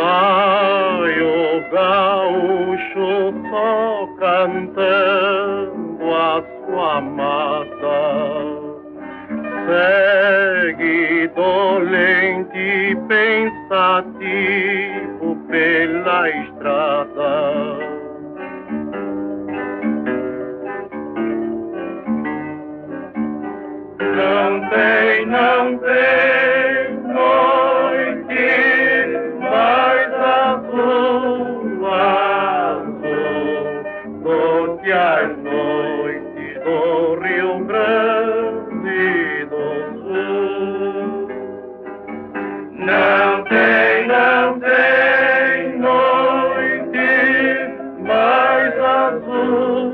Vai o gaúcho só cantando a sua mata, segue dolente e pensativo pela estrada. Não tem noite mais azul, azul do que as noites do Rio Grande do Sul. Não tem noite mais azul,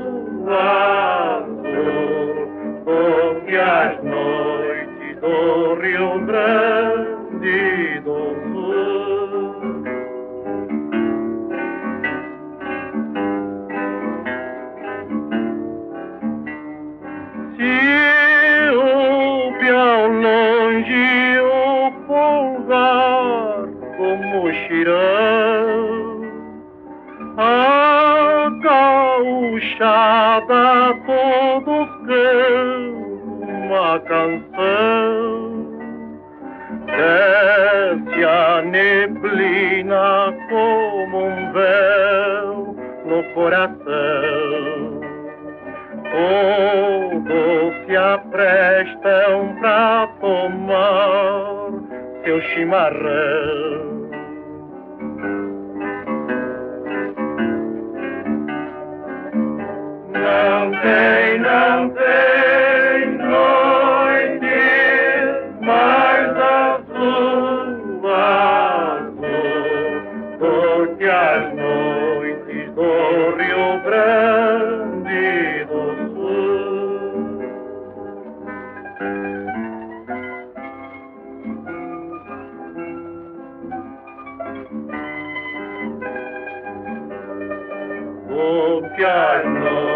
azul do que as noites do Rio Grande do Sul. Se ouve ao longe o folgar do muxirão, a gauchada todos cantam uma canção. Desce a neblina como um véu no coração. Todos se aprestam pra tomar seu chimarrão. Não tem noite mais azul, azul do que as noites do Rio Grande do Sul. Do que as noites